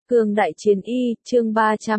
Cương đại chiến y, chương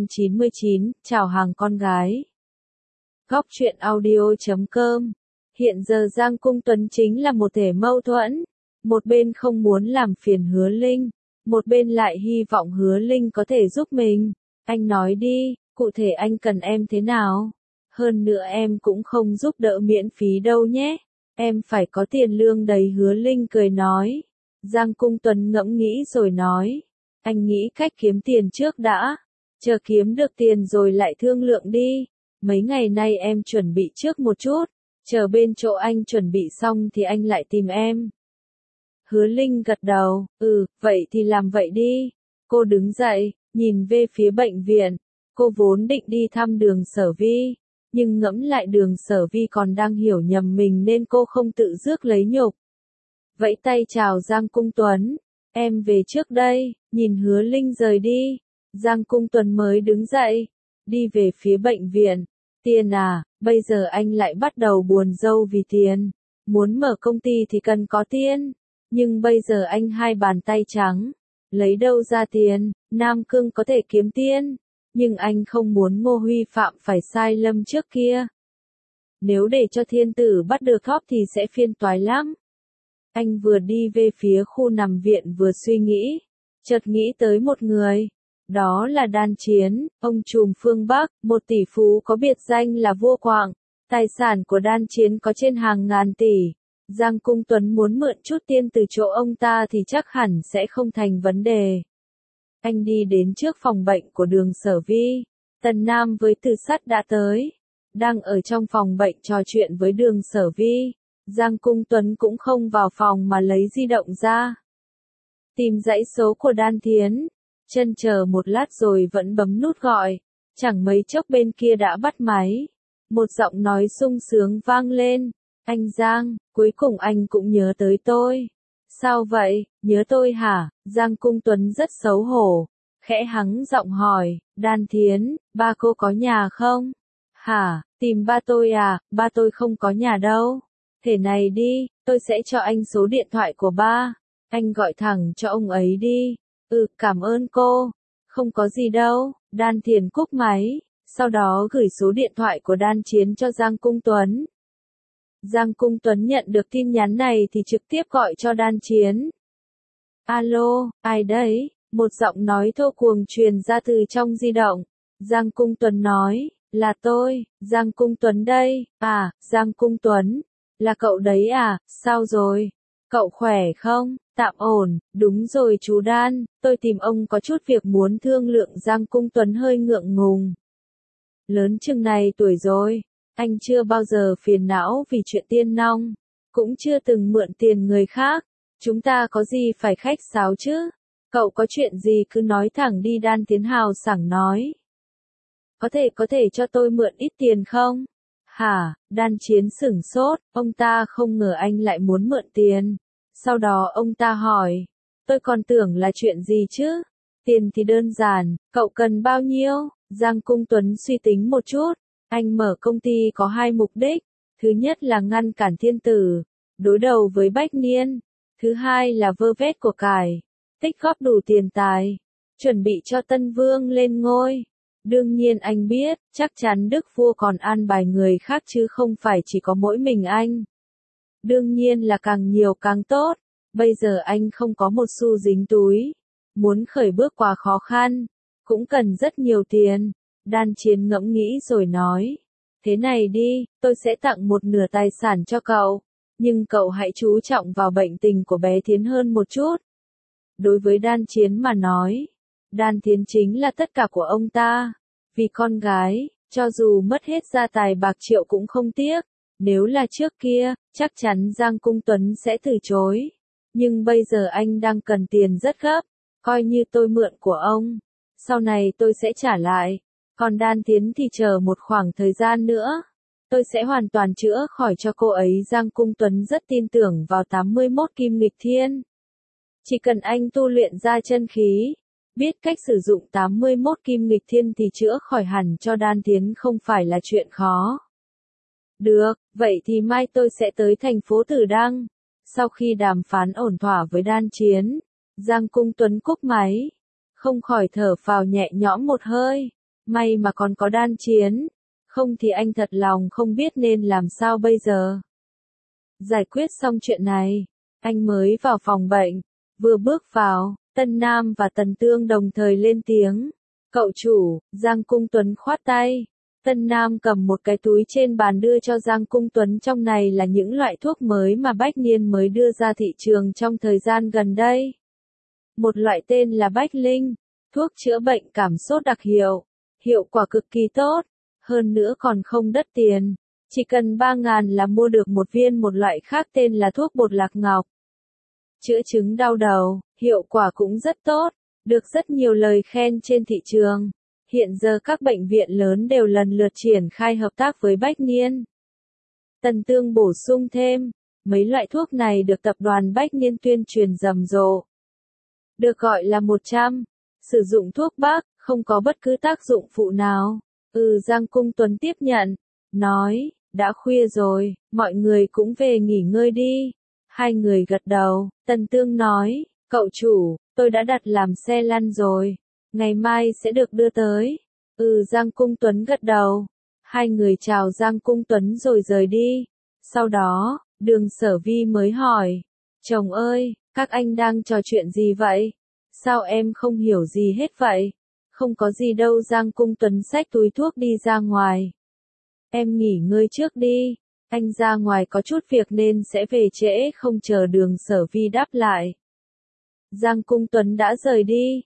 399, chào hàng con gái. Góc truyện audio.com. Hiện giờ Giang Cung Tuấn chính là một thể mâu thuẫn. Một bên không muốn làm phiền Hứa Linh, một bên lại hy vọng Hứa Linh có thể giúp mình. Anh nói đi, cụ thể anh cần em thế nào? Hơn nữa em cũng không giúp đỡ miễn phí đâu nhé. Em phải có tiền lương đầy. Hứa Linh cười nói. Giang Cung Tuấn ngẫm nghĩ rồi nói. Anh nghĩ cách kiếm tiền trước đã. Chờ kiếm được tiền rồi lại thương lượng đi. Mấy ngày nay em chuẩn bị trước một chút. Chờ bên chỗ anh chuẩn bị xong thì anh lại tìm em. Hứa Linh gật đầu. Vậy thì làm vậy đi. Cô đứng dậy, nhìn về phía bệnh viện. Cô vốn định đi thăm Đường Sở Vi. Nhưng ngẫm lại Đường Sở Vi còn đang hiểu nhầm mình nên cô không tự rước lấy nhục. Vẫy tay chào Giang Cung Tuấn. Em về trước đây. Nhìn Hứa Linh rời đi. Giang Cung Tuấn mới đứng dậy. Đi về phía bệnh viện. Tiền à, bây giờ anh lại bắt đầu buồn rầu vì tiền. Muốn mở công ty thì cần có tiền. Nhưng bây giờ anh hai bàn tay trắng. Lấy đâu ra tiền? Nam Cương có thể kiếm tiền. Nhưng anh không muốn Ngô Huy phạm phải sai lầm trước kia. Nếu để cho thiên tử bắt được Thóp thì sẽ phiền toái lắm. Anh vừa đi về phía khu nằm viện vừa suy nghĩ. Chợt nghĩ tới một người. Đó là Đan Chiến, ông trùm phương Bắc, một tỷ phú có biệt danh là Vua Quạng. Tài sản của Đan Chiến có trên hàng ngàn tỷ. Giang Cung Tuấn muốn mượn chút tiền từ chỗ ông ta thì chắc hẳn sẽ không thành vấn đề. Anh đi đến trước phòng bệnh của Đường Sở Vi. Tần Nam với Từ Sắt đã tới. Đang ở trong phòng bệnh trò chuyện với Đường Sở Vi. Giang Cung Tuấn cũng không vào phòng mà lấy di động ra. Tìm dãy số của Đan Thiến. Chân chờ một lát rồi vẫn bấm nút gọi. Chẳng mấy chốc bên kia đã bắt máy. Một giọng nói sung sướng vang lên. Anh Giang, cuối cùng anh cũng nhớ tới tôi. Sao vậy, nhớ tôi hả? Giang Cung Tuấn rất xấu hổ. Khẽ hắng giọng hỏi, Đan Thiến, ba cô có nhà không? Hả, tìm ba tôi à? Ba tôi không có nhà đâu. Thế này đi, tôi sẽ cho anh số điện thoại của ba. Anh gọi thẳng cho ông ấy đi. Cảm ơn cô. Không có gì đâu. Đan Thiến cúp máy. Sau đó gửi số điện thoại của Đan Chiến cho Giang Cung Tuấn. Giang Cung Tuấn nhận được tin nhắn này thì trực tiếp gọi cho Đan Chiến. Alo, ai đấy? Một giọng nói thô cuồng truyền ra từ trong di động. Giang Cung Tuấn nói, là tôi, Giang Cung Tuấn đây. À, Giang Cung Tuấn, là cậu đấy à, sao rồi? Cậu khỏe không? Tạm ổn, đúng rồi chú Đan, tôi tìm ông có chút việc muốn thương lượng. Giang Cung Tuấn hơi ngượng ngùng. Lớn chừng này tuổi rồi, anh chưa bao giờ phiền não vì chuyện tiên nong, cũng chưa từng mượn tiền người khác, chúng ta có gì phải khách sáo chứ? Cậu có chuyện gì cứ nói thẳng đi. Đan Tiến hào sảng nói. Có thể cho tôi mượn ít tiền không? Hả? Đan Chiến sửng sốt, ông ta không ngờ anh lại muốn mượn tiền. Sau đó ông ta hỏi, tôi còn tưởng là chuyện gì chứ? Tiền thì đơn giản, cậu cần bao nhiêu? Giang Cung Tuấn suy tính một chút, anh mở công ty có hai mục đích. Thứ nhất là ngăn cản thiên tử, đối đầu với Bách Niên. Thứ hai là vơ vét của cải, tích góp đủ tiền tài, chuẩn bị cho Tân Vương lên ngôi. Đương nhiên anh biết, chắc chắn Đức Vua còn an bài người khác chứ không phải chỉ có mỗi mình anh. Đương nhiên là càng nhiều càng tốt. Bây giờ anh không có một xu dính túi. Muốn khởi bước quá khó khăn, cũng cần rất nhiều tiền. Đan Chiến ngẫm nghĩ rồi nói. Thế này đi, tôi sẽ tặng một nửa tài sản cho cậu. Nhưng cậu hãy chú trọng vào bệnh tình của bé Thiến hơn một chút. Đối với Đan Chiến mà nói, Đan Thiến chính là tất cả của ông ta. Vì con gái, cho dù mất hết gia tài bạc triệu cũng không tiếc. Nếu là trước kia, chắc chắn Giang Cung Tuấn sẽ từ chối. Nhưng bây giờ anh đang cần tiền rất gấp. Coi như tôi mượn của ông. Sau này tôi sẽ trả lại. Còn Đan Tiến thì chờ một khoảng thời gian nữa. Tôi sẽ hoàn toàn chữa khỏi cho cô ấy. Giang Cung Tuấn rất tin tưởng vào 81 kim nghịch thiên. Chỉ cần anh tu luyện ra chân khí, biết cách sử dụng 81 kim nghịch thiên thì chữa khỏi hẳn cho Đan Tiến không phải là chuyện khó. Được, vậy thì mai tôi sẽ tới thành phố Tử Đăng. Sau khi đàm phán ổn thỏa với Đan Chiến, Giang Cung Tuấn cúp máy. không khỏi thở phào nhẹ nhõm một hơi. May mà còn có đan chiến, không thì anh thật lòng không biết nên làm sao bây giờ. Giải quyết xong chuyện này, anh mới vào phòng bệnh. Vừa bước vào, Tân Nam và Tần Tương đồng thời lên tiếng. Cậu chủ, Giang Cung Tuấn khoát tay. Tân Nam cầm một cái túi trên bàn đưa cho Giang Cung Tuấn, trong này là những loại thuốc mới mà Bách Niên mới đưa ra thị trường trong thời gian gần đây. Một loại tên là Bách Linh, thuốc chữa bệnh cảm sốt đặc hiệu, hiệu quả cực kỳ tốt, hơn nữa còn không đắt tiền, chỉ cần 3.000 là mua được một viên. Một loại khác tên là thuốc bột lạc ngọc, chữa chứng đau đầu, hiệu quả cũng rất tốt, được rất nhiều lời khen trên thị trường. Hiện giờ các bệnh viện lớn đều lần lượt triển khai hợp tác với Bách Niên. Tần Tương bổ sung thêm, mấy loại thuốc này được tập đoàn Bách Niên tuyên truyền rầm rộ. Được gọi là 100, sử dụng thuốc bắc, không có bất cứ tác dụng phụ nào. Giang Cung Tuấn tiếp nhận, nói, đã khuya rồi, mọi người cũng về nghỉ ngơi đi. Hai người gật đầu, Tần Tương nói, cậu chủ, tôi đã đặt làm xe lăn rồi, ngày mai sẽ được đưa tới. Giang Cung Tuấn gật đầu. Hai người chào Giang Cung Tuấn rồi rời đi. Sau đó, Đường Sở Vi mới hỏi, chồng ơi, các anh đang trò chuyện gì vậy? Sao em không hiểu gì hết vậy? Không có gì đâu. Giang Cung Tuấn xách túi thuốc đi ra ngoài. Em nghỉ ngơi trước đi, anh ra ngoài có chút việc nên sẽ về trễ. Không chờ Đường Sở Vi đáp lại, Giang Cung Tuấn đã rời đi.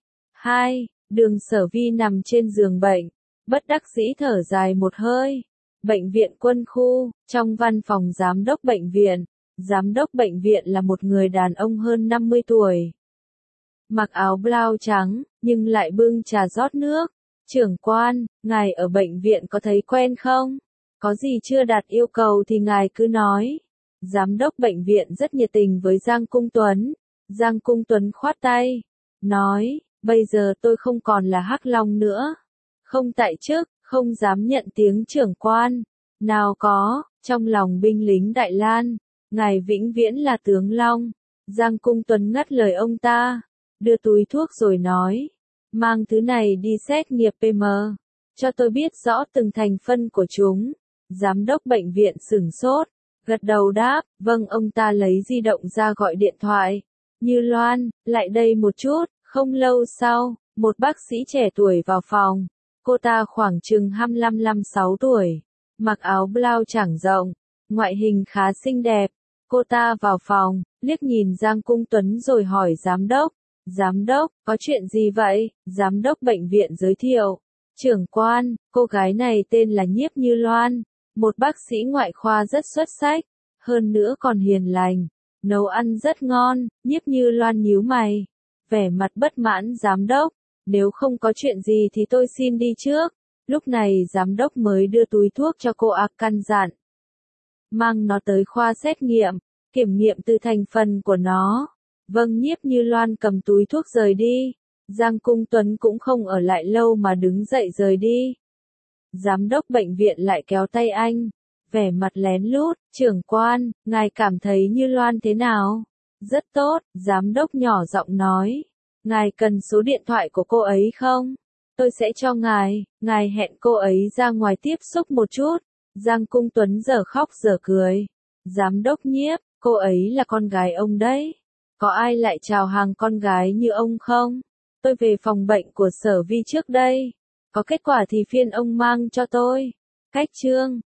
Đường Sở Vi nằm trên giường bệnh, bất đắc dĩ thở dài một hơi. Bệnh viện Quân khu, trong văn phòng giám đốc bệnh viện. Giám đốc bệnh viện là một người đàn ông hơn 50 tuổi. Mặc áo blau trắng, nhưng lại bưng trà rót nước. Trưởng quan, ngài ở bệnh viện có thấy quen không? Có gì chưa đạt yêu cầu thì ngài cứ nói. Giám đốc bệnh viện rất nhiệt tình với Giang Cung Tuấn. Giang Cung Tuấn khoát tay, nói, bây giờ tôi không còn là Hắc Long nữa. Không tại chức, không dám nhận tiếng trưởng quan. Nào có, trong lòng binh lính Đại Lan, ngài vĩnh viễn là tướng Long. Giang Cung Tuấn ngắt lời ông ta, đưa túi thuốc rồi nói, mang thứ này đi xét nghiệm PM, cho tôi biết rõ từng thành phần của chúng. Giám đốc bệnh viện sửng sốt, gật đầu đáp, vâng. Ông ta lấy di động ra gọi điện thoại. Như Loan, lại đây một chút. Không lâu sau, một bác sĩ trẻ tuổi vào phòng. Cô ta khoảng chừng 25-26 tuổi, mặc áo blau trắng rộng, ngoại hình khá xinh đẹp. Cô ta vào phòng, liếc nhìn Giang Cung Tuấn rồi hỏi giám đốc, có chuyện gì vậy? Giám đốc bệnh viện giới thiệu, trưởng quan, cô gái này tên là Nhiếp Như Loan, một bác sĩ ngoại khoa rất xuất sắc, hơn nữa còn hiền lành, nấu ăn rất ngon. Nhiếp Như Loan nhíu mày, vẻ mặt bất mãn. Giám đốc, nếu không có chuyện gì thì tôi xin đi trước. Lúc này giám đốc mới đưa túi thuốc cho cô, căn dặn, mang nó tới khoa xét nghiệm, kiểm nghiệm từ thành phần của nó. Vâng. Nhiếp Như Loan cầm túi thuốc rời đi. Giang Cung Tuấn cũng không ở lại lâu mà đứng dậy rời đi. Giám đốc bệnh viện lại kéo tay anh, vẻ mặt lén lút, trưởng quan, ngài cảm thấy Như Loan thế nào? Rất tốt. Giám đốc nhỏ giọng nói, ngài cần số điện thoại của cô ấy không? Tôi sẽ cho ngài hẹn cô ấy ra ngoài tiếp xúc một chút. Giang Cung Tuấn giờ khóc giờ cười. Giám đốc Nhiếp, cô ấy là con gái ông đấy. Có ai lại chào hàng con gái như ông không? Tôi về phòng bệnh của Sở Vi trước đây. Có kết quả thì phiên ông mang cho tôi. Cách chương